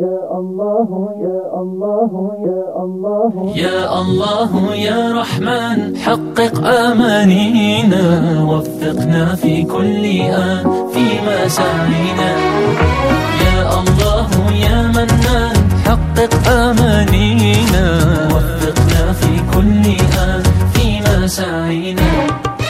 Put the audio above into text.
يا الله يا الله يا الله يا الله يا رحمن حقق أمانينا، وفقنا في كل آن في مساعينا. يا الله يا منان حقق أمانينا، وفقنا في كل آن في مساعينا.